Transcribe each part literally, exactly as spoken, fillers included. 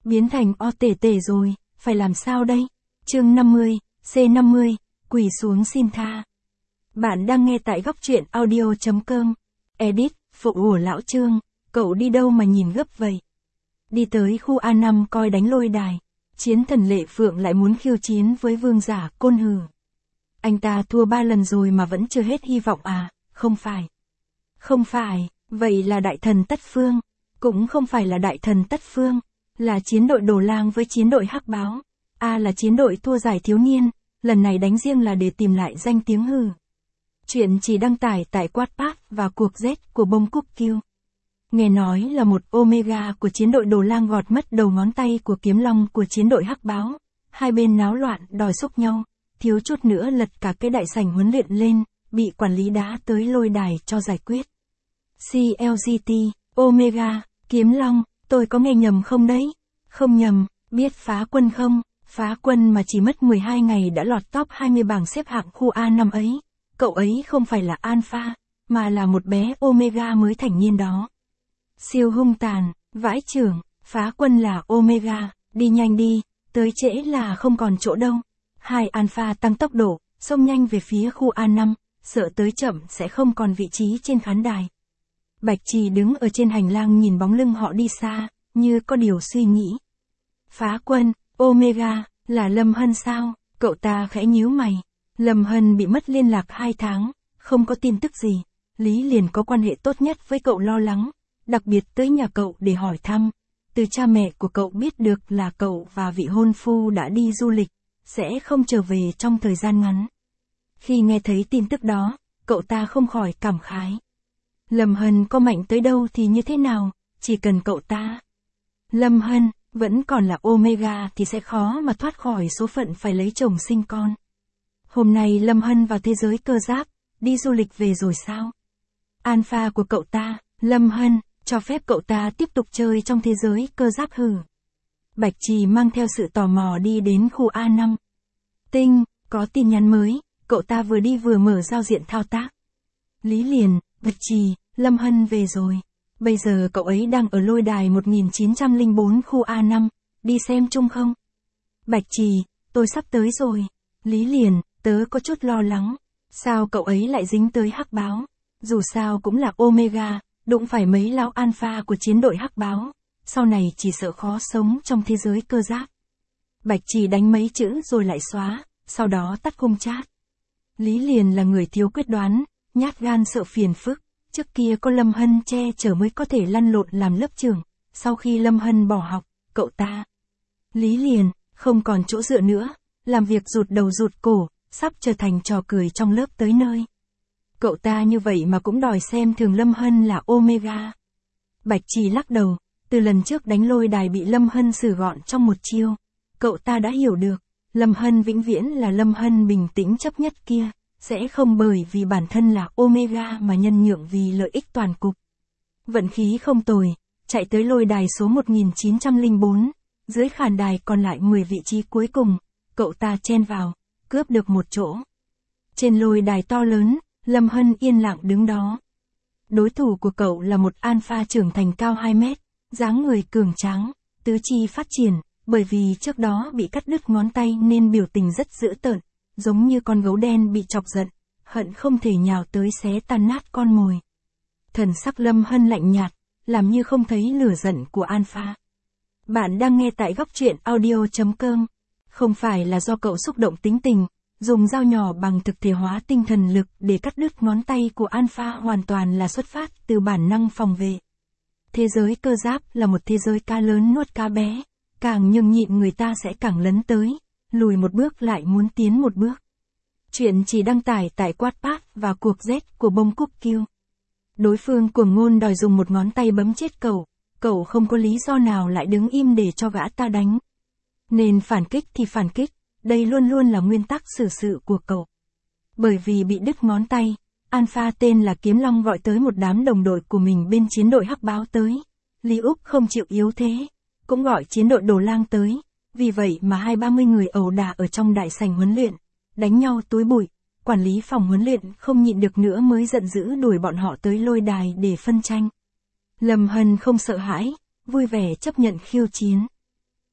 biến thành o tể tể rồi, phải làm sao đây? Chương năm mươi, C năm mươi, quỳ xuống xin tha. Bạn đang nghe tại góc truyện audio.com. Edit, phụ ủa lão Trương, cậu đi đâu mà nhìn gấp vậy? Đi tới khu A năm coi đánh lôi đài. Chiến thần Lệ Phượng lại muốn khiêu chiến với vương giả Côn Hừ. Anh ta thua ba lần rồi mà vẫn chưa hết hy vọng à? Không phải. Không phải, vậy là đại thần Tất Phương. Cũng không phải là đại thần Tất Phương, là chiến đội Đồ Lang với chiến đội Hắc Báo. A là chiến đội thua giải thiếu niên, lần này đánh riêng là để tìm lại danh tiếng hừ. Chuyện chỉ đăng tải tại Wattpad và cuộc Z của bông cúc kiêu. Nghe nói là một Omega của chiến đội Đồ Lang gọt mất đầu ngón tay của Kiếm Long của chiến đội Hắc Báo. Hai bên náo loạn đòi xúc nhau, thiếu chút nữa lật cả cái đại sảnh huấn luyện lên, bị quản lý đá tới lôi đài cho giải quyết. xê lờ giê tê, Omega, Kiếm Long, tôi có nghe nhầm không đấy? Không nhầm, biết Phá Quân không? Phá Quân mà chỉ mất mười hai ngày đã lọt top hai mươi bảng xếp hạng khu A năm ấy. Cậu ấy không phải là Alpha, mà là một bé Omega mới thành niên đó. Siêu hung tàn, vãi chưởng, Phá Quân là Omega, đi nhanh đi, tới trễ là không còn chỗ đâu. Hai Alpha tăng tốc độ, xông nhanh về phía khu A năm, sợ tới chậm sẽ không còn vị trí trên khán đài. Bạch Trì đứng ở trên hành lang nhìn bóng lưng họ đi xa, như có điều suy nghĩ. Phá Quân, Omega, là Lâm Hân sao? Cậu ta khẽ nhíu mày. Lâm Hân bị mất liên lạc hai tháng, không có tin tức gì. Lý liền có quan hệ tốt nhất với cậu lo lắng, đặc biệt tới nhà cậu để hỏi thăm. Từ cha mẹ của cậu biết được là cậu và vị hôn phu đã đi du lịch, sẽ không trở về trong thời gian ngắn. Khi nghe thấy tin tức đó, cậu ta không khỏi cảm khái. Lâm Hân có mạnh tới đâu thì như thế nào, chỉ cần cậu ta. Lâm Hân, vẫn còn là Omega thì sẽ khó mà thoát khỏi số phận phải lấy chồng sinh con. Hôm nay Lâm Hân vào thế giới cơ giáp, đi du lịch về rồi sao? Alpha của cậu ta, Lâm Hân, cho phép cậu ta tiếp tục chơi trong thế giới cơ giáp hừ. Bạch Trì mang theo sự tò mò đi đến khu A năm. Tinh, có tin nhắn mới, cậu ta vừa đi vừa mở giao diện thao tác. Lý liền, Bạch Trì, Lâm Hân về rồi. Bây giờ cậu ấy đang ở lôi đài một nghìn chín trăm lẻ bốn khu A năm, đi xem chung không? Bạch Trì, tôi sắp tới rồi. Lý liền, tớ có chút lo lắng. Sao cậu ấy lại dính tới Hắc Báo? Dù sao cũng là Omega, đụng phải mấy lão Alpha của chiến đội Hắc Báo. Sau này chỉ sợ khó sống trong thế giới cơ giáp. Bạch Trì đánh mấy chữ rồi lại xóa, sau đó tắt khung chat. Lý liền là người thiếu quyết đoán, nhát gan sợ phiền phức. Trước kia có Lâm Hân che chở mới có thể lăn lộn làm lớp trưởng, sau khi Lâm Hân bỏ học, cậu ta. Lý liền, không còn chỗ dựa nữa, làm việc rụt đầu rụt cổ, sắp trở thành trò cười trong lớp tới nơi. Cậu ta như vậy mà cũng đòi xem thường Lâm Hân là Omega. Bạch Trì lắc đầu, từ lần trước đánh lôi đài bị Lâm Hân xử gọn trong một chiêu. Cậu ta đã hiểu được, Lâm Hân vĩnh viễn là Lâm Hân bình tĩnh chấp nhất kia. Sẽ không bởi vì bản thân là Omega mà nhân nhượng vì lợi ích toàn cục. Vận khí không tồi, chạy tới lôi đài số một nghìn chín trăm lẻ bốn, dưới khán đài còn lại mười vị trí cuối cùng, cậu ta chen vào, cướp được một chỗ. Trên lôi đài to lớn, Lâm Hân yên lặng đứng đó. Đối thủ của cậu là một Alpha trưởng thành cao hai mét, dáng người cường tráng, tứ chi phát triển, bởi vì trước đó bị cắt đứt ngón tay nên biểu tình rất dữ tợn. Giống như con gấu đen bị chọc giận, hận không thể nhào tới xé tan nát con mồi. Thần sắc Lâm Hân lạnh nhạt, làm như không thấy lửa giận của Alpha. Bạn đang nghe tại góc truyện audio.com. Không phải là do cậu xúc động tính tình, dùng dao nhỏ bằng thực thể hóa tinh thần lực để cắt đứt ngón tay của Alpha hoàn toàn là xuất phát từ bản năng phòng vệ. Thế giới cơ giáp là một thế giới cá lớn nuốt cá bé, càng nhường nhịn người ta sẽ càng lấn tới. Lùi một bước lại muốn tiến một bước. Chuyện chỉ đăng tải tại Wattpad và cuộc Z của bông cúc kiêu. Đối phương cuồng ngôn đòi dùng một ngón tay bấm chết cậu, cậu không có lý do nào lại đứng im để cho gã ta đánh. Nên phản kích thì phản kích, đây luôn luôn là nguyên tắc xử sự của cậu. Bởi vì bị đứt ngón tay, Alpha tên là Kiếm Long gọi tới một đám đồng đội của mình bên chiến đội Hắc Báo tới. Lý Úc không chịu yếu thế, cũng gọi chiến đội Đồ Lang tới. Vì vậy mà hai ba mươi người ẩu đả ở trong đại sảnh huấn luyện, đánh nhau túi bụi, quản lý phòng huấn luyện không nhịn được nữa mới giận dữ đuổi bọn họ tới lôi đài để phân tranh. Lâm Hân không sợ hãi, vui vẻ chấp nhận khiêu chiến.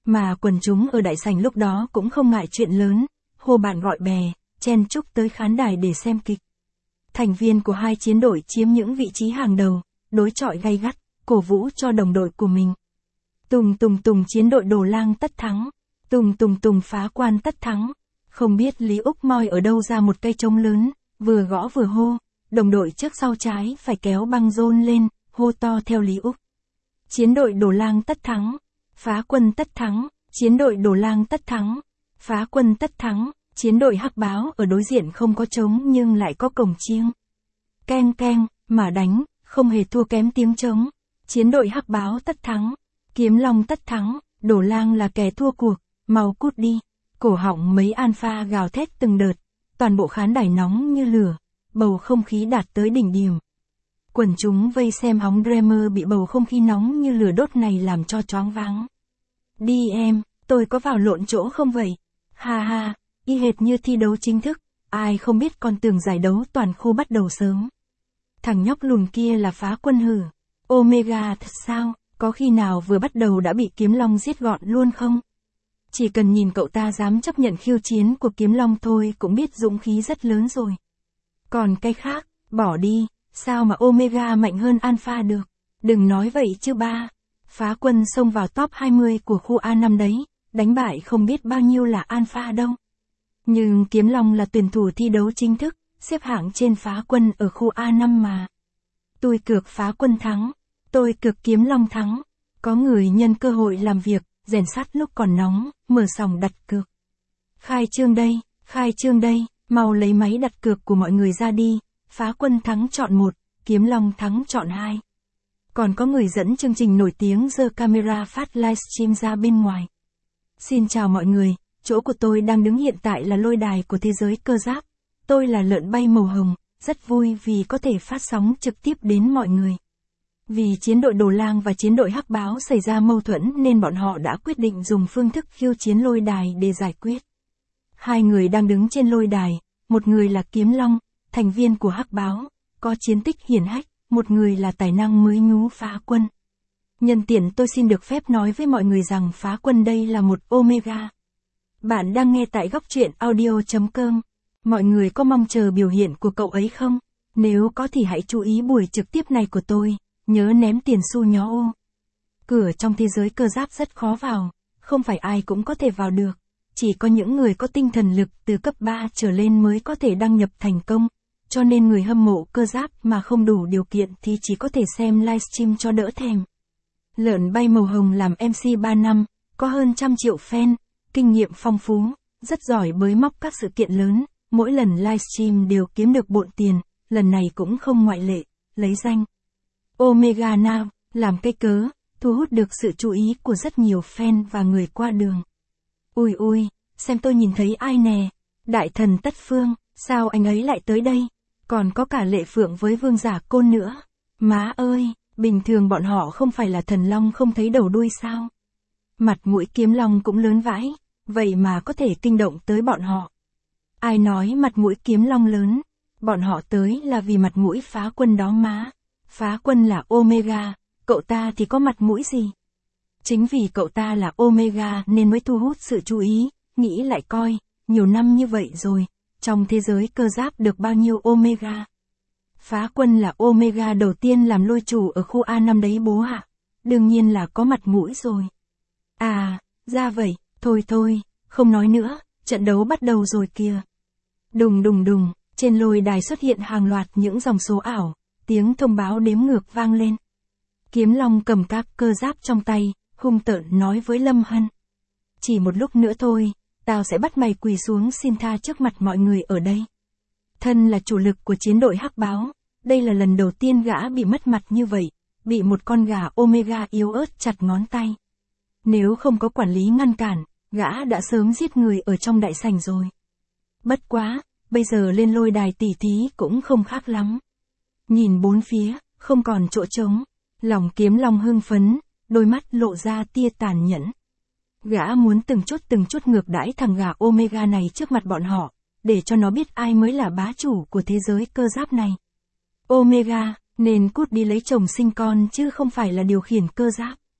Mà quần chúng ở đại sảnh lúc đó cũng không ngại chuyện lớn, hô bạn gọi bè, chen chúc tới khán đài để xem kịch. Thành viên của hai chiến đội chiếm những vị trí hàng đầu, đối chọi gay gắt, cổ vũ cho đồng đội của mình. Tùng tùng tùng chiến đội Đồ Lang tất thắng, tùng tùng tùng Phá Quan tất thắng. Không biết Lý Úc moi ở đâu ra một cây trống lớn, vừa gõ vừa hô, đồng đội trước sau trái phải kéo băng rôn lên, hô to theo Lý Úc. Chiến đội Đồ Lang tất thắng, Phá Quân tất thắng, chiến đội Đồ Lang tất thắng, Phá Quân tất thắng. Chiến đội Hắc Báo ở đối diện không có trống nhưng lại có cổng chiêng. Keng keng, mà đánh, không hề thua kém tiếng trống. Chiến đội Hắc Báo tất thắng, Kiếm Long tất thắng, Đồ Lang là kẻ thua cuộc, mau cút đi. Cổ họng mấy alpha gào thét từng đợt, toàn bộ khán đài nóng như lửa, bầu không khí đạt tới đỉnh điểm. Quần chúng vây xem hóng Dreamer bị bầu không khí nóng như lửa đốt này làm cho choáng váng. Đi em, tôi có vào lộn chỗ không vậy? Ha ha. Y hệt như thi đấu chính thức, ai không biết còn tưởng giải đấu toàn khu bắt đầu sớm. Thằng nhóc lùn kia là Phá Quân hử? Omega thật sao, có khi nào vừa bắt đầu đã bị Kiếm Long giết gọn luôn không? Chỉ cần nhìn cậu ta dám chấp nhận khiêu chiến của Kiếm Long thôi cũng biết dũng khí rất lớn rồi. Còn cái khác, bỏ đi, sao mà Omega mạnh hơn Alpha được? Đừng nói vậy chứ ba. Phá Quân xông vào top hai mươi của khu A năm đấy, đánh bại không biết bao nhiêu là Alpha đâu. Nhưng Kiếm Long là tuyển thủ thi đấu chính thức, xếp hạng trên Phá Quân ở khu A năm mà. Tôi cược Phá Quân thắng, tôi cược Kiếm Long thắng. Có người nhân cơ hội làm việc, rèn sắt lúc còn nóng, mở sòng đặt cược. Khai trương đây, khai trương đây, mau lấy máy đặt cược của mọi người ra đi. Phá Quân thắng chọn một, Kiếm Long thắng chọn hai. Còn có người dẫn chương trình nổi tiếng giơ camera phát livestream ra bên ngoài. Xin chào mọi người. Chỗ của tôi đang đứng hiện tại là lôi đài của thế giới cơ giáp. Tôi là lợn bay màu hồng, rất vui vì có thể phát sóng trực tiếp đến mọi người. Vì chiến đội Đồ Lang và chiến đội Hắc Báo xảy ra mâu thuẫn nên bọn họ đã quyết định dùng phương thức khiêu chiến lôi đài để giải quyết. Hai người đang đứng trên lôi đài, một người là Kiếm Long, thành viên của Hắc Báo, có chiến tích hiển hách, một người là tài năng mới nhú Phá Quân. Nhân tiện tôi xin được phép nói với mọi người rằng Phá Quân đây là một Omega. Bạn đang nghe tại góc truyện audio chấm com. Mọi người có mong chờ biểu hiện của cậu ấy không? Nếu có thì hãy chú ý buổi trực tiếp này của tôi, nhớ ném tiền xu nhó ô. Cửa trong thế giới cơ giáp rất khó vào, không phải ai cũng có thể vào được. Chỉ có những người có tinh thần lực từ cấp ba trở lên mới có thể đăng nhập thành công. Cho nên người hâm mộ cơ giáp mà không đủ điều kiện thì chỉ có thể xem livestream cho đỡ thèm. Lợn bay màu hồng làm em xê ba năm, có hơn trăm triệu fan. Kinh nghiệm phong phú, rất giỏi bới móc các sự kiện lớn, mỗi lần livestream đều kiếm được bộn tiền, lần này cũng không ngoại lệ, lấy danh Omega Now, làm cây cớ, thu hút được sự chú ý của rất nhiều fan và người qua đường. Ui ui, xem tôi nhìn thấy ai nè, đại thần Tất Phương, sao anh ấy lại tới đây, còn có cả Lệ Phượng với Vương Giả Côn nữa, má ơi, bình thường bọn họ không phải là thần long không thấy đầu đuôi sao? Mặt mũi Kiếm Long cũng lớn vãi. Vậy mà có thể kinh động tới bọn họ. Ai nói mặt mũi Kiếm Long lớn, bọn họ tới là vì mặt mũi Phá Quân đó má. Phá Quân là Omega, cậu ta thì có mặt mũi gì? Chính vì cậu ta là Omega nên mới thu hút sự chú ý, nghĩ lại coi, nhiều năm như vậy rồi, trong thế giới cơ giáp được bao nhiêu Omega? Phá Quân là Omega đầu tiên làm lôi chủ ở khu A năm đấy bố ạ. Đương nhiên là có mặt mũi rồi. À, ra vậy. Thôi thôi, không nói nữa, trận đấu bắt đầu rồi kìa. Đùng đùng đùng, trên lôi đài xuất hiện hàng loạt những dòng số ảo, tiếng thông báo đếm ngược vang lên. Kiếm Long cầm các cơ giáp trong tay, hung tợn nói với Lâm Hân. Chỉ một lúc nữa thôi, tao sẽ bắt mày quỳ xuống xin tha trước mặt mọi người ở đây. Thân là chủ lực của chiến đội Hắc Báo, đây là lần đầu tiên gã bị mất mặt như vậy, bị một con gà Omega yếu ớt chặt ngón tay. Nếu không có quản lý ngăn cản, gã đã sớm giết người ở trong đại sảnh rồi. Bất quá, bây giờ lên lôi đài tỉ thí cũng không khác lắm. Nhìn bốn phía, không còn chỗ trống, lòng Kiếm Long hưng phấn, đôi mắt lộ ra tia tàn nhẫn. Gã muốn từng chút từng chút ngược đãi thằng gà Omega này trước mặt bọn họ, để cho nó biết ai mới là bá chủ của thế giới cơ giáp này. Omega, nên cút đi lấy chồng sinh con chứ không phải là điều khiển cơ giáp.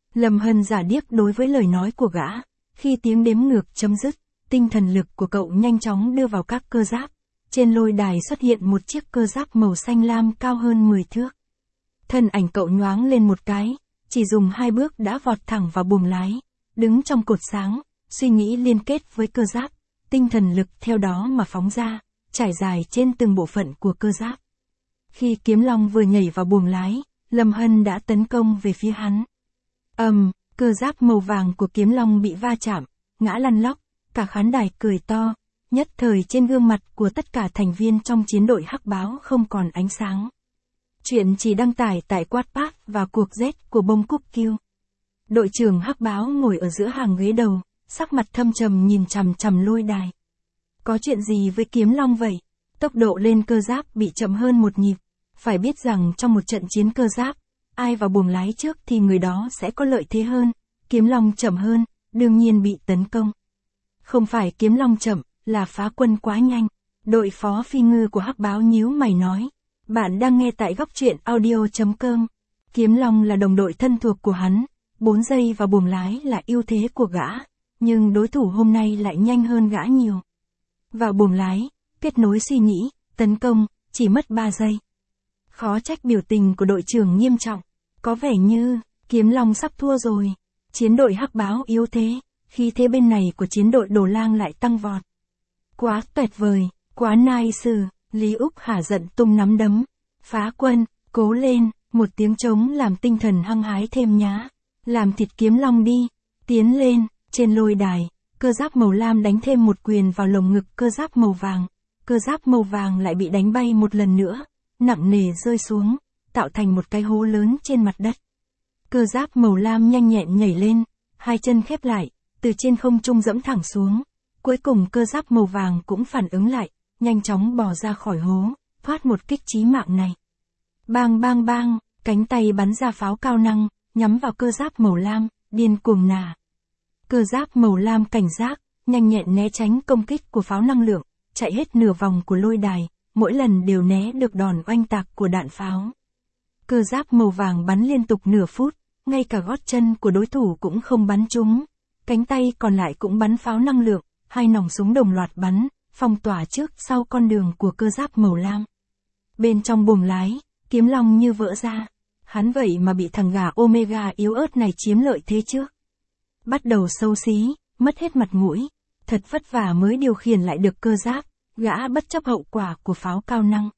Lâm Hân giả điếc đối với lời nói của gã, khi tiếng đếm ngược chấm dứt, tinh thần lực của cậu nhanh chóng đưa vào các cơ giáp. Trên lôi đài xuất hiện một chiếc cơ giáp màu xanh lam cao hơn mười thước. Thân ảnh cậu nhoáng lên một cái, chỉ dùng hai bước đã vọt thẳng vào buồng lái, đứng trong cột sáng, suy nghĩ liên kết với cơ giáp, tinh thần lực theo đó mà phóng ra, trải dài trên từng bộ phận của cơ giáp. Khi Kiếm Long vừa nhảy vào buồng lái, Lâm Hân đã tấn công về phía hắn. Ầm, um, cơ giáp màu vàng của Kiếm Long bị va chạm, ngã lăn lóc, cả khán đài cười to, nhất thời trên gương mặt của tất cả thành viên trong chiến đội hắc báo không còn ánh sáng. Chuyện chỉ đăng tải tại Wattpad và cuộc Z của Bông Cúc Kiêu. Đội trưởng hắc báo ngồi ở giữa hàng ghế đầu, sắc mặt thâm trầm nhìn chằm chằm lôi đài. Có chuyện gì với Kiếm Long vậy? Tốc độ lên cơ giáp bị chậm hơn một nhịp. Phải biết rằng trong một trận chiến cơ giáp, ai vào buồng lái trước thì người đó sẽ có lợi thế hơn. Kiếm Long chậm hơn, đương nhiên bị tấn công. Không phải Kiếm Long chậm, là Phá Quân quá nhanh. Đội phó phi ngư của hắc báo nhíu mày nói. Bạn đang nghe tại góc truyện audio chấm com. Kiếm Long là đồng đội thân thuộc của hắn. bốn giây vào buồng lái là ưu thế của gã. Nhưng đối thủ hôm nay lại nhanh hơn gã nhiều. Vào buồng lái, kết nối suy nghĩ, tấn công, chỉ mất ba giây. Khó trách biểu tình của đội trưởng nghiêm trọng. Có vẻ như, Kiếm Long sắp thua rồi. Chiến đội hắc báo yếu thế, khi thế bên này của chiến đội Đồ Lang lại tăng vọt. Quá tuyệt vời, quá nice, Lý Úc hả giận tung nắm đấm. Phá Quân, cố lên, một tiếng trống làm tinh thần hăng hái thêm nhá. Làm thịt Kiếm Long đi, tiến lên, trên lôi đài, cơ giáp màu lam đánh thêm một quyền vào lồng ngực cơ giáp màu vàng. Cơ giáp màu vàng lại bị đánh bay một lần nữa, nặng nề rơi xuống, tạo thành một cái hố lớn trên mặt đất. Cơ giáp màu lam nhanh nhẹn nhảy lên, hai chân khép lại, từ trên không trung dẫm thẳng xuống. Cuối cùng cơ giáp màu vàng cũng phản ứng lại, nhanh chóng bò ra khỏi hố, thoát một kích chí mạng này. Bang bang bang, cánh tay bắn ra pháo cao năng, nhắm vào cơ giáp màu lam, điên cuồng nả. Cơ giáp màu lam cảnh giác, nhanh nhẹn né tránh công kích của pháo năng lượng, chạy hết nửa vòng của lôi đài, mỗi lần đều né được đòn oanh tạc của đạn pháo. Cơ giáp màu vàng bắn liên tục nửa phút, ngay cả gót chân của đối thủ cũng không bắn trúng. Cánh tay còn lại cũng bắn pháo năng lượng, hai nòng súng đồng loạt bắn, phong tỏa trước sau con đường của cơ giáp màu lam. Bên trong buồng lái, Kiếm Long như vỡ ra. Hắn vậy mà bị thằng gà Omega yếu ớt này chiếm lợi thế trước. Bắt đầu xấu xí, mất hết mặt mũi. Thật vất vả mới điều khiển lại được cơ giáp, gã bất chấp hậu quả của pháo cao năng.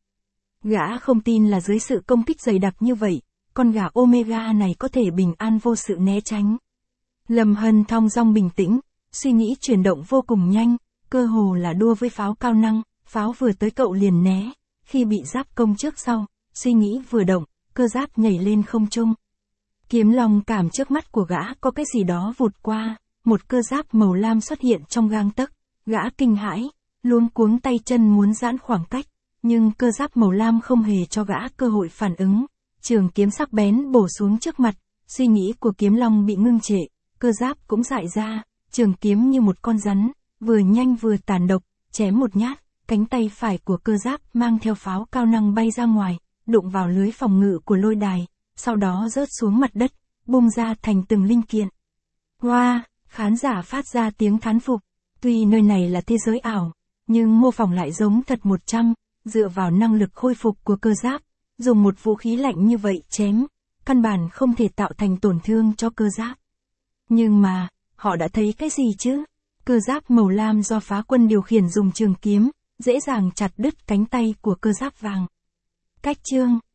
Gã không tin là dưới sự công kích dày đặc như vậy, con gà Omega này có thể bình an vô sự né tránh. Lâm Hân thong dong bình tĩnh, suy nghĩ chuyển động vô cùng nhanh, cơ hồ là đua với pháo cao năng, pháo vừa tới cậu liền né, khi bị giáp công trước sau, suy nghĩ vừa động, cơ giáp nhảy lên không trung. Kiếm Long cảm trước mắt của gã có cái gì đó vụt qua, một cơ giáp màu lam xuất hiện trong gang tấc, gã kinh hãi, luống cuống tay chân muốn giãn khoảng cách, nhưng cơ giáp màu lam không hề cho gã cơ hội phản ứng, trường kiếm sắc bén bổ xuống trước mặt, suy nghĩ của Kiếm Long bị ngưng trệ, cơ giáp cũng dại ra, trường kiếm như một con rắn, vừa nhanh vừa tàn độc, chém một nhát, cánh tay phải của cơ giáp mang theo pháo cao năng bay ra ngoài, đụng vào lưới phòng ngự của lôi đài, sau đó rớt xuống mặt đất, bung ra thành từng linh kiện. Wow, khán giả phát ra tiếng thán phục, tuy nơi này là thế giới ảo, nhưng mô phỏng lại giống thật một trăm, dựa vào năng lực khôi phục của cơ giáp, dùng một vũ khí lạnh như vậy chém, căn bản không thể tạo thành tổn thương cho cơ giáp. Nhưng mà, họ đã thấy cái gì chứ? Cơ giáp màu lam do Phá Quân điều khiển dùng trường kiếm, dễ dàng chặt đứt cánh tay của cơ giáp vàng. Cách chương